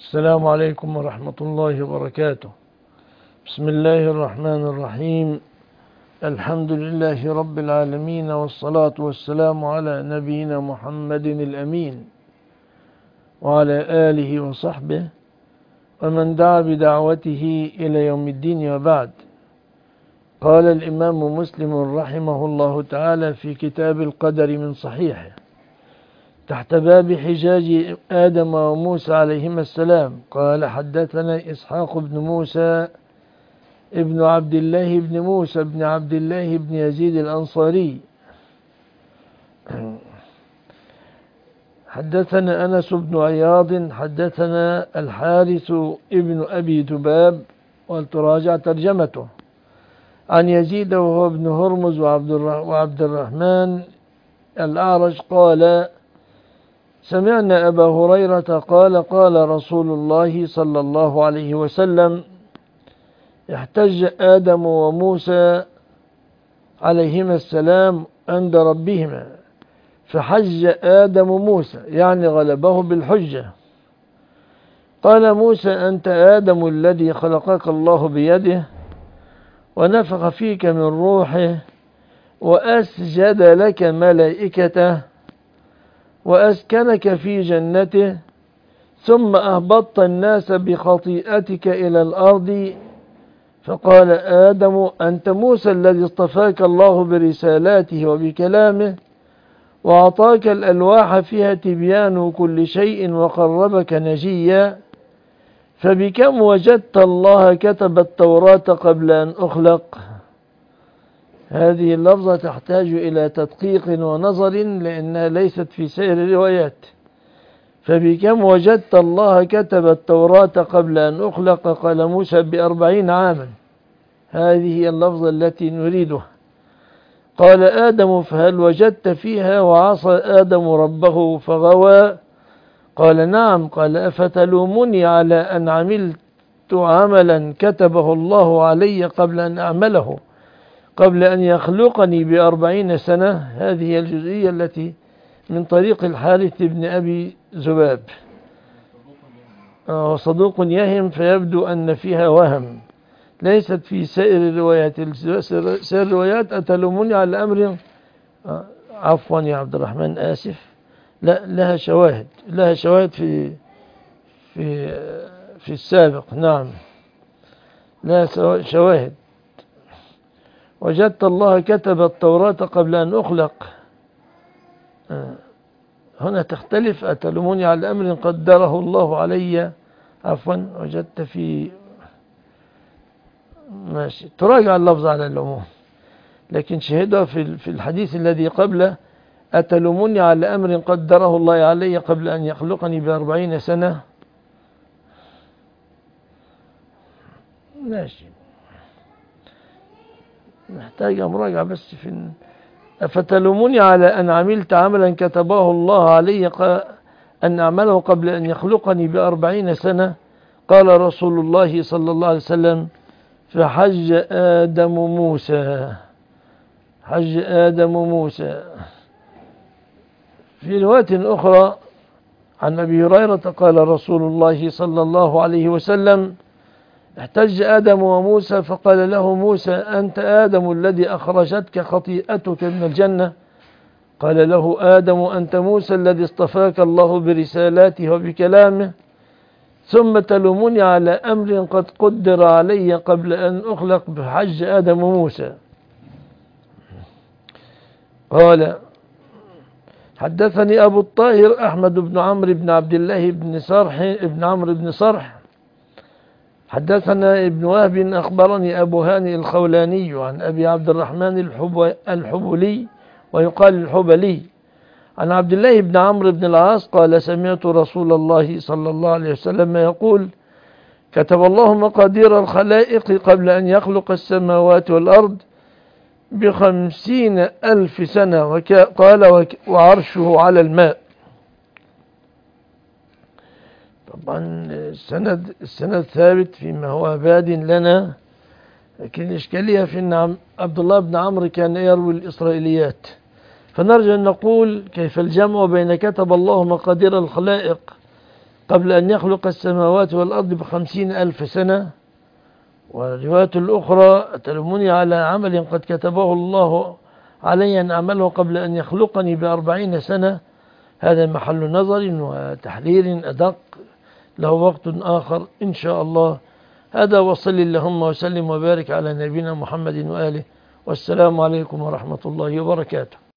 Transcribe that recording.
السلام عليكم ورحمة الله وبركاته. بسم الله الرحمن الرحيم. الحمد لله رب العالمين، والصلاة والسلام على نبينا محمد الأمين وعلى آله وصحبه ومن دعا بدعوته إلى يوم الدين، وبعد. قال الإمام مسلم رحمه الله تعالى في كتاب القدر من صحيحه تحت باب حجاج آدم وموسى عليهما السلام، قال: حدثنا إسحاق بن موسى ابن عبد الله بن موسى بن عبد الله بن يزيد الأنصاري. حدثنا أنس بن عياض حدثنا الحارث ابن أبي ذباب، ولتراجع ترجمته، عن يزيد وهو ابن هرمز وعبد الرحمن الأعرج قال: سمعنا أبا هريرة قال: قال رسول الله صلى الله عليه وسلم: احتج آدم وموسى عليهما السلام عند ربهما، فحج آدم موسى، يعني غلبه بالحجة. قال موسى: أنت آدم الذي خلقك الله بيده ونفخ فيك من روحه وأسجد لك ملائكته وأسكنك في جنته، ثم أهبطت الناس بخطيئتك إلى الأرض، فقال آدم: أنت موسى الذي اصطفاك الله برسالاته وبكلامه وأعطاك الألواح فيها تبيان كل شيء وقربك نجيا، فبكم وجدت الله كتب التوراة قبل أن أخلق؟ هذه اللفظة تحتاج إلى تدقيق ونظر لأنها ليست في سائر الروايات. فبكم وجدت الله كتب التوراة قبل أن أخلق؟ قال موسى: ب40 عاما. هذه هي اللفظة التي نريدها. قال آدم: فهل وجدت فيها وعصى آدم ربه فغوى؟ قال: نعم. قال: أفتلومني على أن عملت عملا كتبه الله علي قبل أن أعمله، قبل أن يخلقني ب40 سنة؟ هذه هي الجزئية التي من طريق الحارث بن أبي ذباب. صدوق يهم، فيبدو أن فيها وهم، ليست في سائر الروايات. سائر الروايات: أتلومني على أمر، عفوا يا عبد الرحمن، آسف، لا، لها شواهد في السابق. نعم، لها شواهد. وجدت الله كتب التوراة قبل أن أخلق، هنا تختلف. أتلومني على أمر قدره الله علي، عفوا، وجدت في، ماشي، تراجع اللفظ على العموم، لكن شهدها في الحديث الذي قبله: أتلومني على أمر قدره الله علي قبل أن يخلقني ب40 سنة. ماشي، محتاجة مراجعة بس. أفتلومني على أن عملت عملا كتبه الله علي أن أعمله قبل أن يخلقني ب40 سنة؟ قال رسول الله صلى الله عليه وسلم: فحج آدم موسى. حج آدم موسى. في رواية أخرى عن أبي هريرة قال رسول الله صلى الله عليه وسلم: احتج آدم وموسى، فقال له موسى: أنت آدم الذي أخرجتك خطيئتك من الجنة؟ قال له آدم: أنت موسى الذي اصطفاك الله برسالاته وبكلامه، ثم تلومني على أمر قد قدر علي قبل أن أخلق؟ بحج آدم موسى. قال: حدثني أبو الطاهر أحمد بن عمرو بن عبد الله بن عمرو بن صرح حدثنا ابن وهب أخبرني أبو هاني الخولاني عن أبي عبد الرحمن الحبلي، ويقال الحبلي، عن عبد الله بن عمرو بن العاص قال: سمعت رسول الله صلى الله عليه وسلم يقول: كتب الله مقادير الخلائق قبل أن يخلق السماوات والأرض ب50,000 سنة، قال: وعرشه على الماء. طبعا السند ثابت فيما هو باد لنا، لكن الإشكالية في أن عبد الله بن عمرو كان يروي الإسرائيليات، فنرجع أن نقول: كيف الجمع بين كتب الله مقادير الخلائق قبل أن يخلق السماوات والأرض ب50,000 سنة. والرواية الأخرى تلومني على عمل قد كتبه الله علي أن أعمله قبل أن يخلقني ب40 سنة. هذا محل نظر وتحرير أدق، له وقت آخر إن شاء الله. هذا وصل اللهم وسلم وبارك على نبينا محمد وآله، والسلام عليكم ورحمة الله وبركاته.